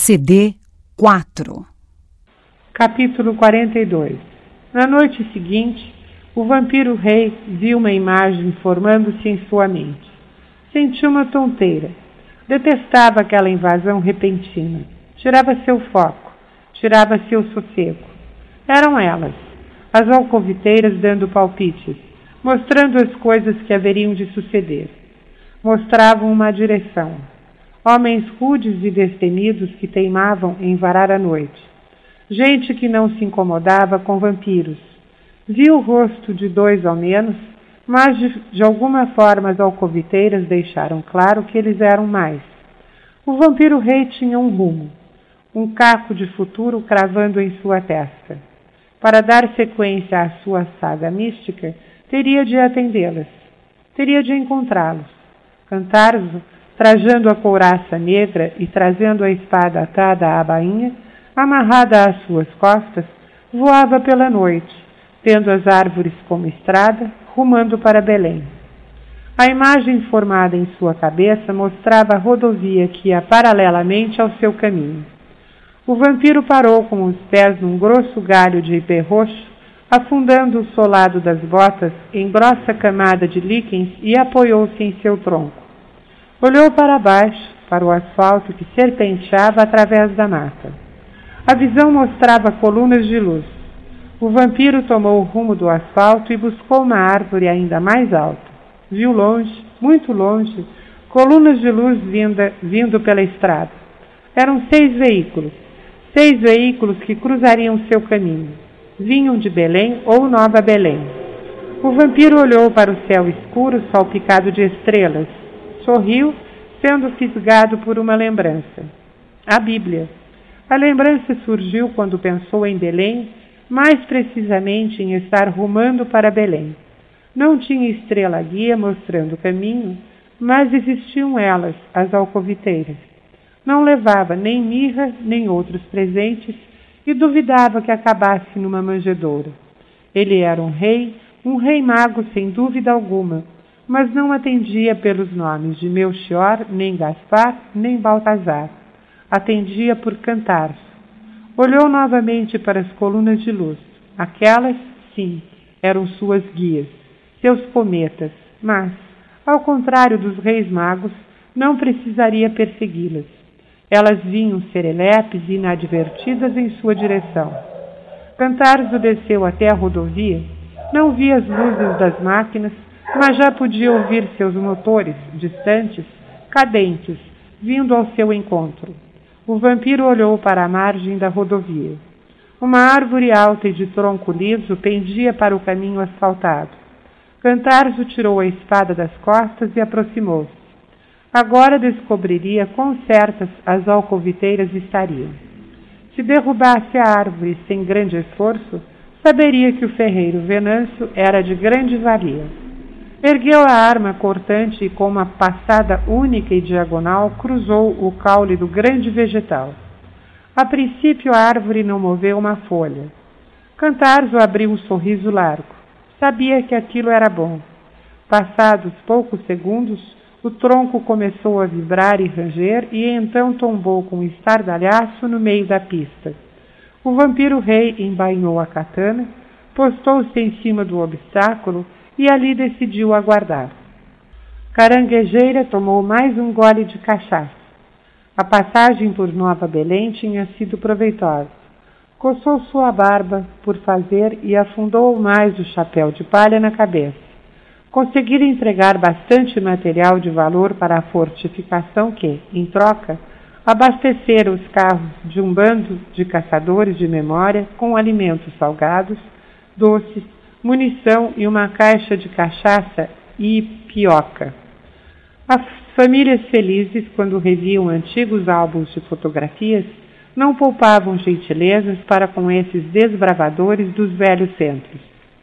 CD 4. Capítulo 42. Na noite seguinte, o vampiro rei viu uma imagem formando-se em sua mente. Sentiu uma tonteira. Detestava aquela invasão repentina. Tirava seu foco, tirava seu sossego. Eram elas, as alcoviteiras dando palpites, mostrando as coisas que haveriam de suceder. Mostravam uma direção. Homens rudes e destemidos que teimavam em varar a noite. Gente que não se incomodava com vampiros. Viu o rosto de dois ao menos, mas de alguma forma as alcoviteiras deixaram claro que eles eram mais. O vampiro rei tinha um rumo, um caco de futuro cravando em sua testa. Para dar sequência à sua saga mística, teria de atendê-las, teria de encontrá-los. Cantarzo, trajando a couraça negra e trazendo a espada atada à bainha, amarrada às suas costas, voava pela noite, tendo as árvores como estrada, rumando para Belém. A imagem formada em sua cabeça mostrava a rodovia que ia paralelamente ao seu caminho. O vampiro parou com os pés num grosso galho de ipê roxo, afundando o solado das botas em grossa camada de líquens e apoiou-se em seu tronco. Olhou para baixo, para o asfalto que serpenteava através da mata. A visão mostrava colunas de luz. O vampiro tomou o rumo do asfalto e buscou uma árvore ainda mais alta. Viu longe, muito longe, colunas de luz vindo pela estrada. Eram 6 veículos que cruzariam seu caminho. Vinham de Belém ou Nova Belém. O vampiro olhou para o céu escuro, salpicado de estrelas. Sorriu, sendo fisgado por uma lembrança. A Bíblia. A lembrança surgiu quando pensou em Belém, mais precisamente em estar rumando para Belém. Não tinha estrela guia mostrando o caminho, mas existiam elas, as alcoviteiras. Não levava nem mirra, nem outros presentes, e duvidava que acabasse numa manjedoura. Ele era um rei mago sem dúvida alguma, mas não atendia pelos nomes de Melchior, nem Gaspar, nem Baltazar. Atendia por Cantarzo. Olhou novamente para as colunas de luz. Aquelas, sim, eram suas guias, seus cometas, mas, ao contrário dos reis magos, não precisaria persegui-las. Elas vinham serelepes e inadvertidas em sua direção. Cantarzo desceu até a rodovia, não via as luzes das máquinas, mas já podia ouvir seus motores, distantes, cadentes, vindo ao seu encontro. O vampiro olhou para a margem da rodovia. Uma árvore alta e de tronco liso pendia para o caminho asfaltado. Cantarzo tirou a espada das costas e aproximou-se. Agora descobriria quão certas as alcoviteiras estariam. Se derrubasse a árvore sem grande esforço, saberia que o ferreiro Venâncio era de grande valia. Ergueu a arma cortante e, com uma passada única e diagonal, cruzou o caule do grande vegetal. A princípio, a árvore não moveu uma folha. Cantarzo abriu um sorriso largo. Sabia que aquilo era bom. Passados poucos segundos, o tronco começou a vibrar e ranger e então tombou com um estardalhaço no meio da pista. O vampiro rei embainhou a katana, postou-se em cima do obstáculo e ali decidiu aguardar. Caranguejeira tomou mais um gole de cachaça. A passagem por Nova Belém tinha sido proveitosa. Coçou sua barba por fazer e afundou mais o chapéu de palha na cabeça. Conseguira entregar bastante material de valor para a fortificação que, em troca, abastecera os carros de um bando de caçadores de memória com alimentos salgados, doces, munição e uma caixa de cachaça e pioca. As famílias felizes, quando reviam antigos álbuns de fotografias, não poupavam gentilezas para com esses desbravadores dos velhos centros.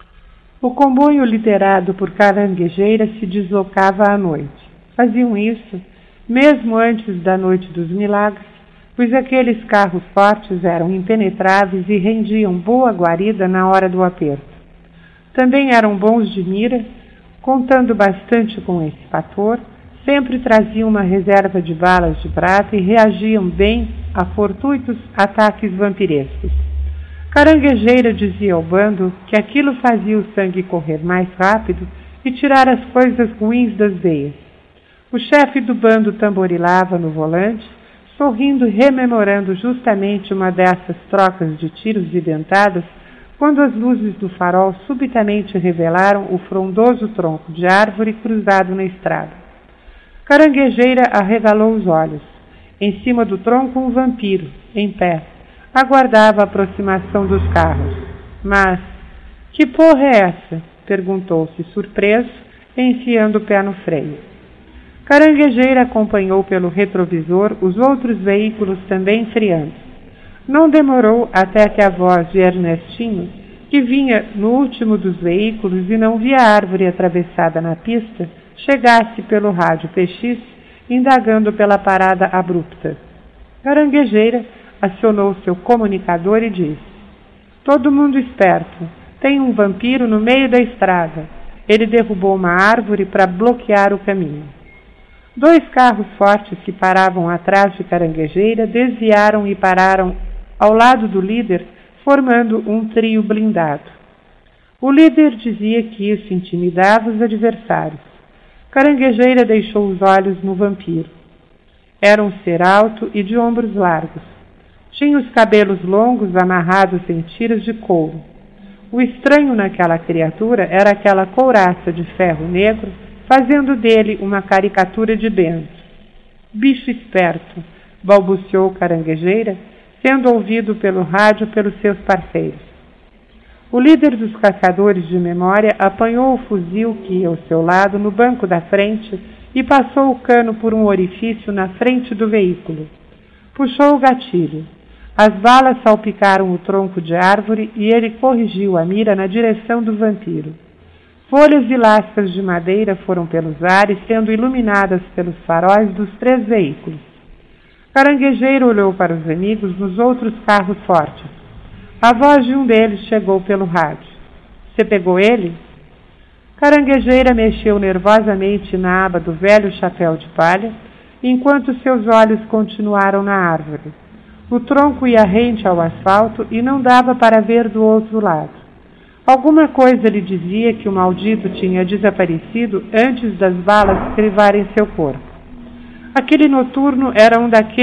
O comboio liderado por Caranguejeira se deslocava à noite. Faziam isso, mesmo antes da Noite dos Milagres, pois aqueles carros fortes eram impenetráveis e rendiam boa guarida na hora do aperto. Também eram bons de mira, contando bastante com esse fator, Sempre traziam uma reserva de balas de prata e reagiam bem a fortuitos ataques vampirescos. Caranguejeira dizia ao bando que aquilo fazia o sangue correr mais rápido e tirar as coisas ruins das veias. O chefe do bando tamborilava no volante, sorrindo e rememorando justamente uma dessas trocas de tiros e dentadas, quando as luzes do farol subitamente revelaram o frondoso tronco de árvore cruzado na estrada. Caranguejeira arregalou os olhos. Em cima do tronco, um vampiro, em pé, aguardava a aproximação dos carros. Mas, que porra é essa? Perguntou-se, surpreso, enfiando o pé no freio. Caranguejeira acompanhou pelo retrovisor os outros veículos também freando. Não demorou até que a voz de Ernestinho, que vinha no último dos veículos e não via a árvore atravessada na pista, chegasse pelo rádio PX, indagando pela parada abrupta. Caranguejeira acionou seu comunicador e disse: "Todo mundo esperto. Tem um vampiro no meio da estrada. Ele derrubou uma árvore para bloquear o caminho." 2 carros fortes que paravam atrás de Caranguejeira desviaram e pararam ao lado do líder, formando um trio blindado. O líder dizia que isso intimidava os adversários. Caranguejeira deixou os olhos no vampiro. Era um ser alto e de ombros largos. Tinha os cabelos longos amarrados em tiras de couro. O estranho naquela criatura era aquela couraça de ferro negro, fazendo dele uma caricatura de Bento. "Bicho esperto", balbuciou Caranguejeira, sendo ouvido pelo rádio pelos seus parceiros. O líder dos caçadores de memória apanhou o fuzil que ia ao seu lado no banco da frente e passou o cano por um orifício na frente do veículo. Puxou o gatilho. As balas salpicaram o tronco de árvore e ele corrigiu a mira na direção do vampiro. Folhas e lascas de madeira foram pelos ares, sendo iluminadas pelos faróis dos 3 veículos. Caranguejeira olhou para os amigos nos outros carros fortes. A voz de um deles chegou pelo rádio. "Você pegou ele?" Caranguejeira mexeu nervosamente na aba do velho chapéu de palha, enquanto seus olhos continuaram na árvore. O tronco ia rente ao asfalto e não dava para ver do outro lado. Alguma coisa lhe dizia que o maldito tinha desaparecido antes das balas crivarem seu corpo. Aquele noturno era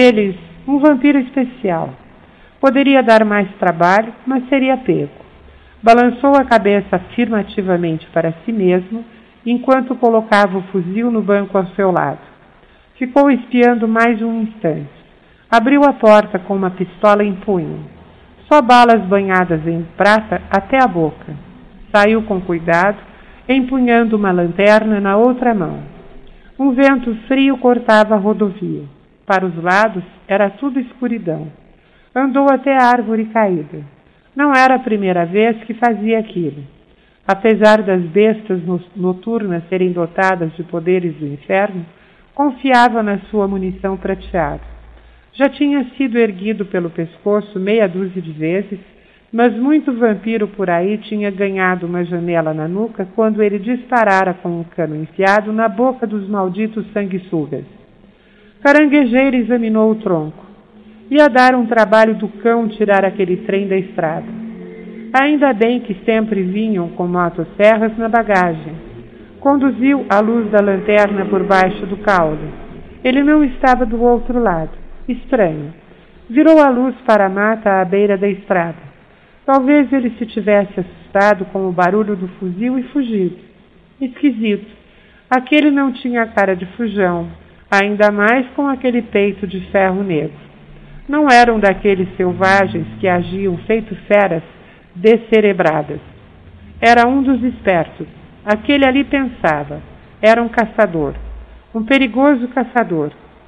um vampiro especial. Poderia dar mais trabalho, mas seria pego. Balançou a cabeça afirmativamente para si mesmo, enquanto colocava o fuzil no banco ao seu lado. Ficou espiando mais um instante. Abriu a porta com uma pistola em punho. Só balas banhadas em prata até a boca. Saiu com cuidado, empunhando uma lanterna na outra mão. Um vento frio cortava a rodovia. Para os lados era tudo escuridão. Andou até a árvore caída. Não era a primeira vez que fazia aquilo. Apesar das bestas noturnas serem dotadas de poderes do inferno, confiava na sua munição prateada. Já tinha sido erguido pelo pescoço meia dúzia de vezes, mas muito vampiro por aí tinha ganhado uma janela na nuca quando ele disparara com um cano enfiado na boca dos malditos sanguessugas. Caranguejeira examinou o tronco. Ia dar um trabalho do cão tirar aquele trem da estrada. Ainda bem que sempre vinham com motosserras na bagagem. Conduziu a luz da lanterna por baixo do caule. Ele não estava do outro lado. Estranho. Virou a luz para a mata à beira da estrada. Talvez ele se tivesse assustado com o barulho do fuzil e fugido. Esquisito. Aquele não tinha cara de fujão, ainda mais com aquele peito de ferro negro. Não eram daqueles selvagens que agiam feito feras descerebradas. Era um dos espertos. Aquele ali pensava. Era um caçador. Um perigoso caçador.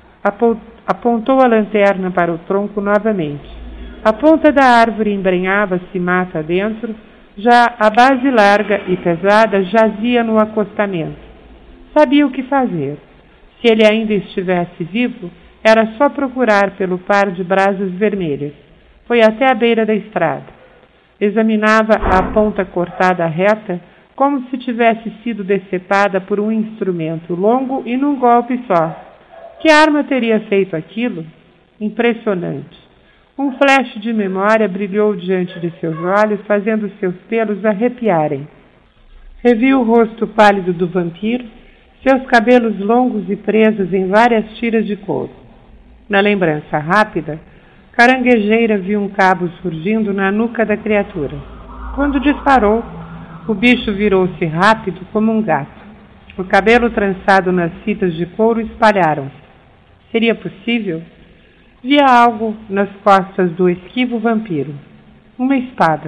Apontou a lanterna para o tronco novamente. A ponta da árvore embrenhava-se mata dentro, já a base larga e pesada jazia no acostamento. Sabia o que fazer. Se ele ainda estivesse vivo, era só procurar pelo par de brasas vermelhas. Foi até a beira da estrada. Examinava a ponta cortada reta, como se tivesse sido decepada por um instrumento longo e num golpe só. Que arma teria feito aquilo? Impressionante. Um flash de memória brilhou diante de seus olhos, fazendo seus pelos arrepiarem. Reviu o rosto pálido do vampiro, seus cabelos longos e presos em várias tiras de couro. Na lembrança rápida, Caranguejeira viu um cabo surgindo na nuca da criatura. Quando disparou, o bicho virou-se rápido como um gato. O cabelo trançado nas fitas de couro espalharam-se. Seria possível? Via algo nas costas do esquivo vampiro. Uma espada.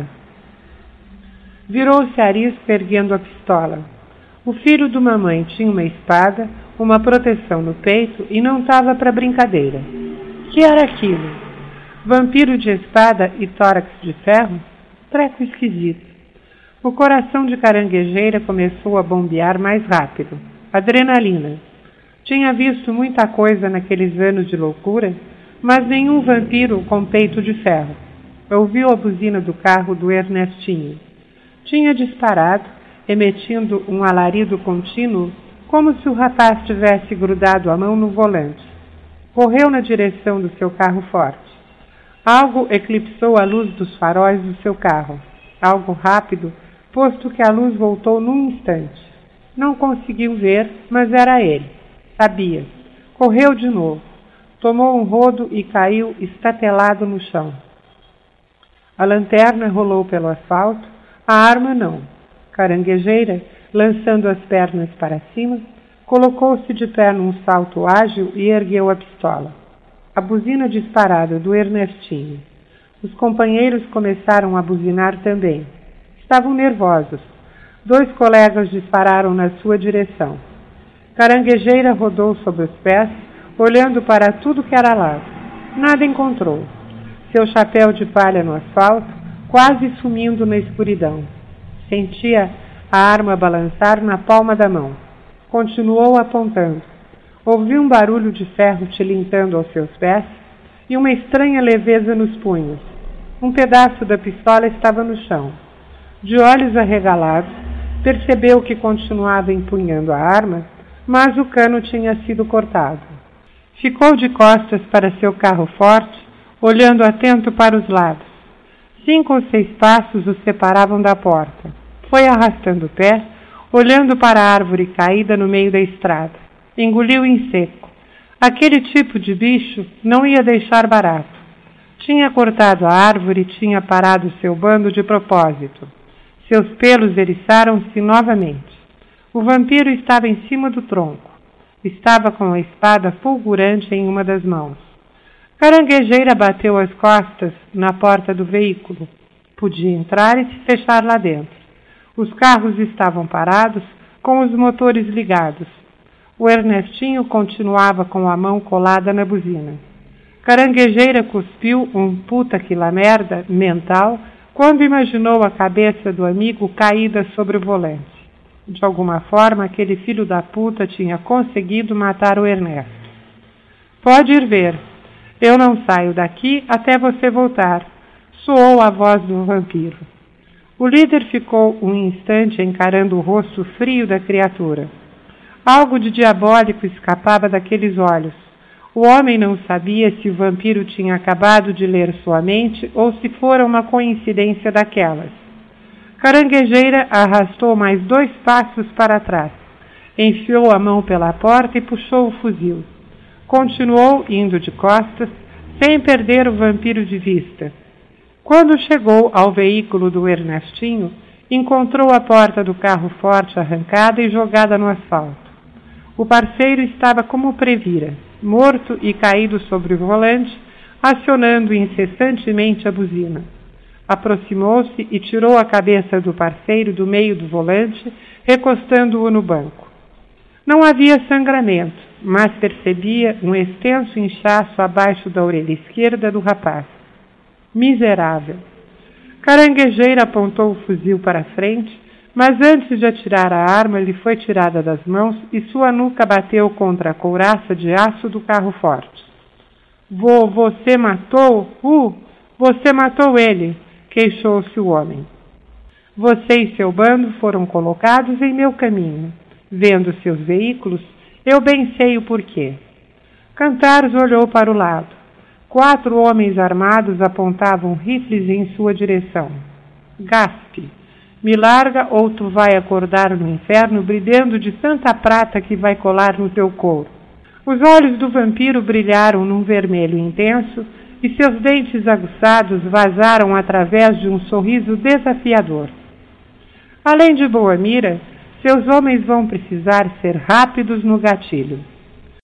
Virou-se arisco erguendo a pistola. O filho de uma mãe tinha uma espada, uma proteção no peito e não estava para brincadeira. Que era aquilo? Vampiro de espada e tórax de ferro? Treco esquisito. O coração de Caranguejeira começou a bombear mais rápido. Adrenalina. Tinha visto muita coisa naqueles anos de loucura, mas nenhum vampiro com peito de ferro. Ouviu a buzina do carro do Ernestinho. Tinha disparado, emitindo um alarido contínuo, como se o rapaz tivesse grudado a mão no volante. Correu na direção do seu carro forte. Algo eclipsou a luz dos faróis do seu carro. Algo rápido, posto que a luz voltou num instante. Não conseguiu ver, mas era ele. Sabia. Correu de novo. Tomou um rodo e caiu estatelado no chão. A lanterna rolou pelo asfalto, a arma não. Caranguejeira, lançando as pernas para cima, colocou-se de pé num salto ágil e ergueu a pistola. A buzina disparada do Ernestinho. Os companheiros começaram a buzinar também. Estavam nervosos. 2 colegas dispararam na sua direção. Caranguejeira rodou sobre os pés, olhando para tudo que era lado. Nada encontrou. Seu chapéu de palha no asfalto, quase sumindo na escuridão. Sentia a arma balançar na palma da mão. Continuou apontando. Ouviu um barulho de ferro tilintando aos seus pés e uma estranha leveza nos punhos. Um pedaço da pistola estava no chão. De olhos arregalados, percebeu que continuava empunhando a arma, mas o cano tinha sido cortado. Ficou de costas para seu carro forte, olhando atento para os lados. 5 ou 6 passos o separavam da porta. Foi arrastando o pé, olhando para a árvore caída no meio da estrada. Engoliu em seco. Aquele tipo de bicho não ia deixar barato. Tinha cortado a árvore e tinha parado seu bando de propósito. Seus pelos eriçaram-se novamente. O vampiro estava em cima do tronco. Estava com a espada fulgurante em uma das mãos. Caranguejeira bateu as costas na porta do veículo. Podia entrar e se fechar lá dentro. Os carros estavam parados, com os motores ligados. O Ernestinho continuava com a mão colada na buzina. Caranguejeira cuspiu um puta que lá merda mental quando imaginou a cabeça do amigo caída sobre o volante. De alguma forma, aquele filho da puta tinha conseguido matar o Ernesto. Pode ir ver. Eu não saio daqui até você voltar, soou a voz do vampiro. O líder ficou um instante encarando o rosto frio da criatura. Algo de diabólico escapava daqueles olhos. O homem não sabia se o vampiro tinha acabado de ler sua mente ou se fora uma coincidência daquelas. Caranguejeira arrastou mais 2 passos para trás. Enfiou a mão pela porta e puxou o fuzil. Continuou indo de costas, sem perder o vampiro de vista. Quando chegou ao veículo do Ernestinho, encontrou a porta do carro forte arrancada e jogada no asfalto. O parceiro estava como previra, morto e caído sobre o volante, acionando incessantemente a buzina. Aproximou-se e tirou a cabeça do parceiro do meio do volante, recostando-o no banco. Não havia sangramento, mas percebia um extenso inchaço abaixo da orelha esquerda do rapaz. Miserável. Caranguejeira apontou o fuzil para a frente, mas antes de atirar a arma lhe foi tirada das mãos e sua nuca bateu contra a couraça de aço do carro forte. Você matou? Você matou ele, queixou-se o homem. Você e seu bando foram colocados em meu caminho. Vendo seus veículos, eu bem sei o porquê. Cantaros olhou para o lado. 4 homens armados apontavam rifles em sua direção. Gaspe, me larga ou tu vai acordar no inferno brilhando de tanta prata que vai colar no teu couro. Os olhos do vampiro brilharam num vermelho intenso e seus dentes aguçados vazaram através de um sorriso desafiador. Além de boa mira, seus homens vão precisar ser rápidos no gatilho.